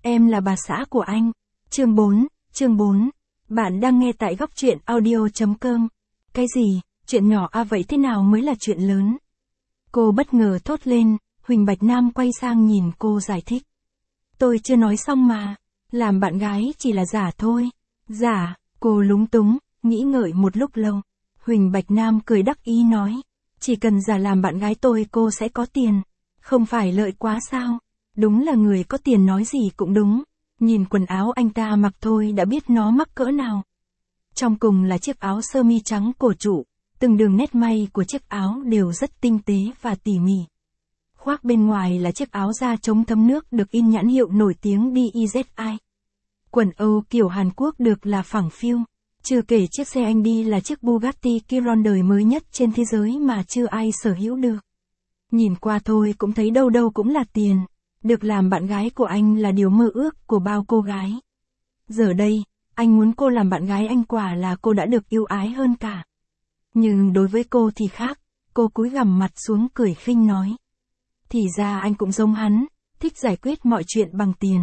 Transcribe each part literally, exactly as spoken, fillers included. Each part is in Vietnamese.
em là bà xã của anh. Chương bốn, chương bốn. Bạn đang nghe tại góc truyện audio.com. Cái gì, chuyện nhỏ à vậy thế nào mới là chuyện lớn? Cô bất ngờ thốt lên, Huỳnh Bạch Nam quay sang nhìn cô giải thích. Tôi chưa nói xong mà, làm bạn gái chỉ là giả thôi. Giả, cô lúng túng, nghĩ ngợi một lúc lâu. Huỳnh Bạch Nam cười đắc ý nói, chỉ cần giả làm bạn gái tôi cô sẽ có tiền. Không phải lợi quá sao? Đúng là người có tiền nói gì cũng đúng. Nhìn quần áo anh ta mặc thôi đã biết nó mắc cỡ nào. Trong cùng là chiếc áo sơ mi trắng cổ trụ, từng đường nét may của chiếc áo đều rất tinh tế và tỉ mỉ. Khoác bên ngoài là chiếc áo da chống thấm nước được in nhãn hiệu nổi tiếng đê i dét i. Quần Âu kiểu Hàn Quốc được là phẳng phiu. Chưa kể chiếc xe anh đi là chiếc Bugatti Chiron đời mới nhất trên thế giới mà chưa ai sở hữu được. Nhìn qua thôi cũng thấy đâu đâu cũng là tiền. Được làm bạn gái của anh là điều mơ ước của bao cô gái. Giờ đây, anh muốn cô làm bạn gái anh quả là cô đã được yêu ái hơn cả. Nhưng đối với cô thì khác, cô cúi gằm mặt xuống cười khinh nói. Thì ra anh cũng giống hắn, thích giải quyết mọi chuyện bằng tiền.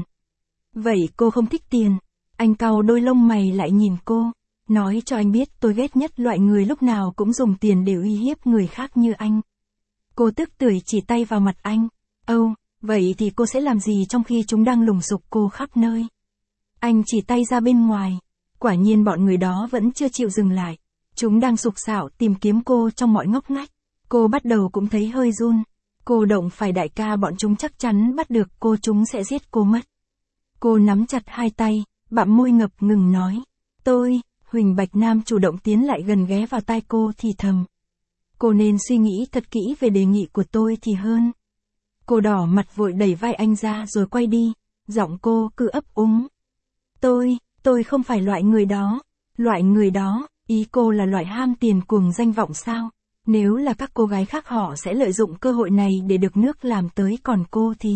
Vậy cô không thích tiền? Anh cau đôi lông mày lại nhìn cô, nói cho anh biết tôi ghét nhất loại người lúc nào cũng dùng tiền để uy hiếp người khác như anh. Cô tức tưởi chỉ tay vào mặt anh. Âu, vậy thì cô sẽ làm gì trong khi chúng đang lùng sục cô khắp nơi? Anh chỉ tay ra bên ngoài. Quả nhiên bọn người đó vẫn chưa chịu dừng lại. Chúng đang sục sạo tìm kiếm cô trong mọi ngóc ngách. Cô bắt đầu cũng thấy hơi run. Cô động phải đại ca bọn chúng chắc chắn bắt được cô chúng sẽ giết cô mất. Cô nắm chặt hai tay, bặm môi ngập ngừng nói. Tôi, Huỳnh Bạch Nam chủ động tiến lại gần ghé vào tai cô thì thầm. Cô nên suy nghĩ thật kỹ về đề nghị của tôi thì hơn. Cô đỏ mặt vội đẩy vai anh ra rồi quay đi, giọng cô cứ ấp úng. Tôi, tôi không phải loại người đó. Loại người đó, ý cô là loại ham tiền cuồng danh vọng sao? Nếu là các cô gái khác họ sẽ lợi dụng cơ hội này để được nước làm tới còn cô thì...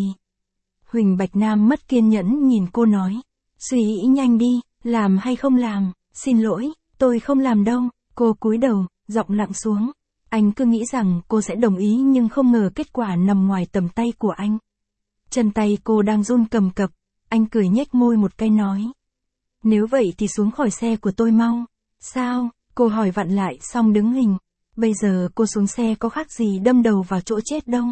Huỳnh Bạch Nam mất kiên nhẫn nhìn cô nói. Suy nghĩ nhanh đi, làm hay không làm, xin lỗi, tôi không làm đâu. Cô cúi đầu, giọng lặng xuống. Anh cứ nghĩ rằng cô sẽ đồng ý nhưng không ngờ kết quả nằm ngoài tầm tay của anh. Chân tay cô đang run cầm cập, anh cười nhếch môi một cái nói. Nếu vậy thì xuống khỏi xe của tôi mau. Sao? Cô hỏi vặn lại xong đứng hình. Bây giờ cô xuống xe có khác gì đâm đầu vào chỗ chết đâu.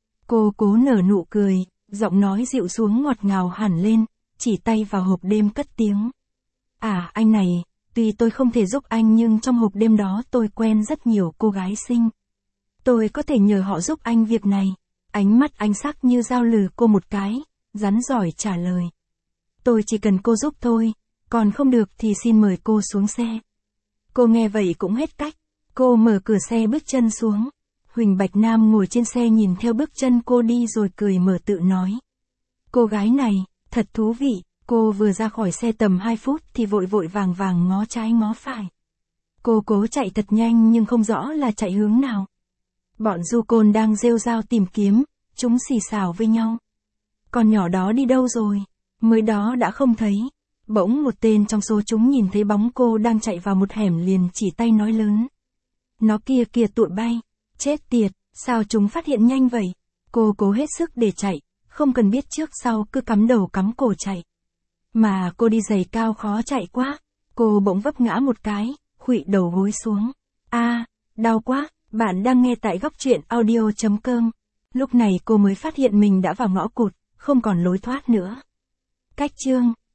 Cô cố nở nụ cười, giọng nói dịu xuống ngọt ngào hẳn lên, chỉ tay vào hộp đêm cất tiếng. À anh này, tuy tôi không thể giúp anh nhưng trong hộp đêm đó tôi quen rất nhiều cô gái xinh. Tôi có thể nhờ họ giúp anh việc này. Ánh mắt anh sắc như dao lừ cô một cái, rắn giỏi trả lời. Tôi chỉ cần cô giúp thôi, còn không được thì xin mời cô xuống xe. Cô nghe vậy cũng hết cách. Cô mở cửa xe bước chân xuống. Huỳnh Bạch Nam ngồi trên xe nhìn theo bước chân cô đi rồi cười mở tự nói. Cô gái này, thật thú vị. Cô vừa ra khỏi xe tầm hai phút thì vội vội vàng vàng ngó trái ngó phải. Cô cố chạy thật nhanh nhưng không rõ là chạy hướng nào. Bọn du côn đang rêu rao tìm kiếm, chúng xì xào với nhau. Con nhỏ đó đi đâu rồi? Mới đó đã không thấy. Bỗng một tên trong số chúng nhìn thấy bóng cô đang chạy vào một hẻm liền chỉ tay nói lớn. Nó kia kìa tụi bay. Chết tiệt, sao chúng phát hiện nhanh vậy? Cô cố hết sức để chạy, không cần biết trước sau cứ cắm đầu cắm cổ chạy. Mà cô đi giày cao khó chạy quá. Cô bỗng vấp ngã một cái, khuỵu đầu gối xuống. A, đau quá. Bạn đang nghe tại góc truyện audio.com. Lúc này cô mới phát hiện mình đã vào ngõ cụt, không còn lối thoát nữa. Cách chương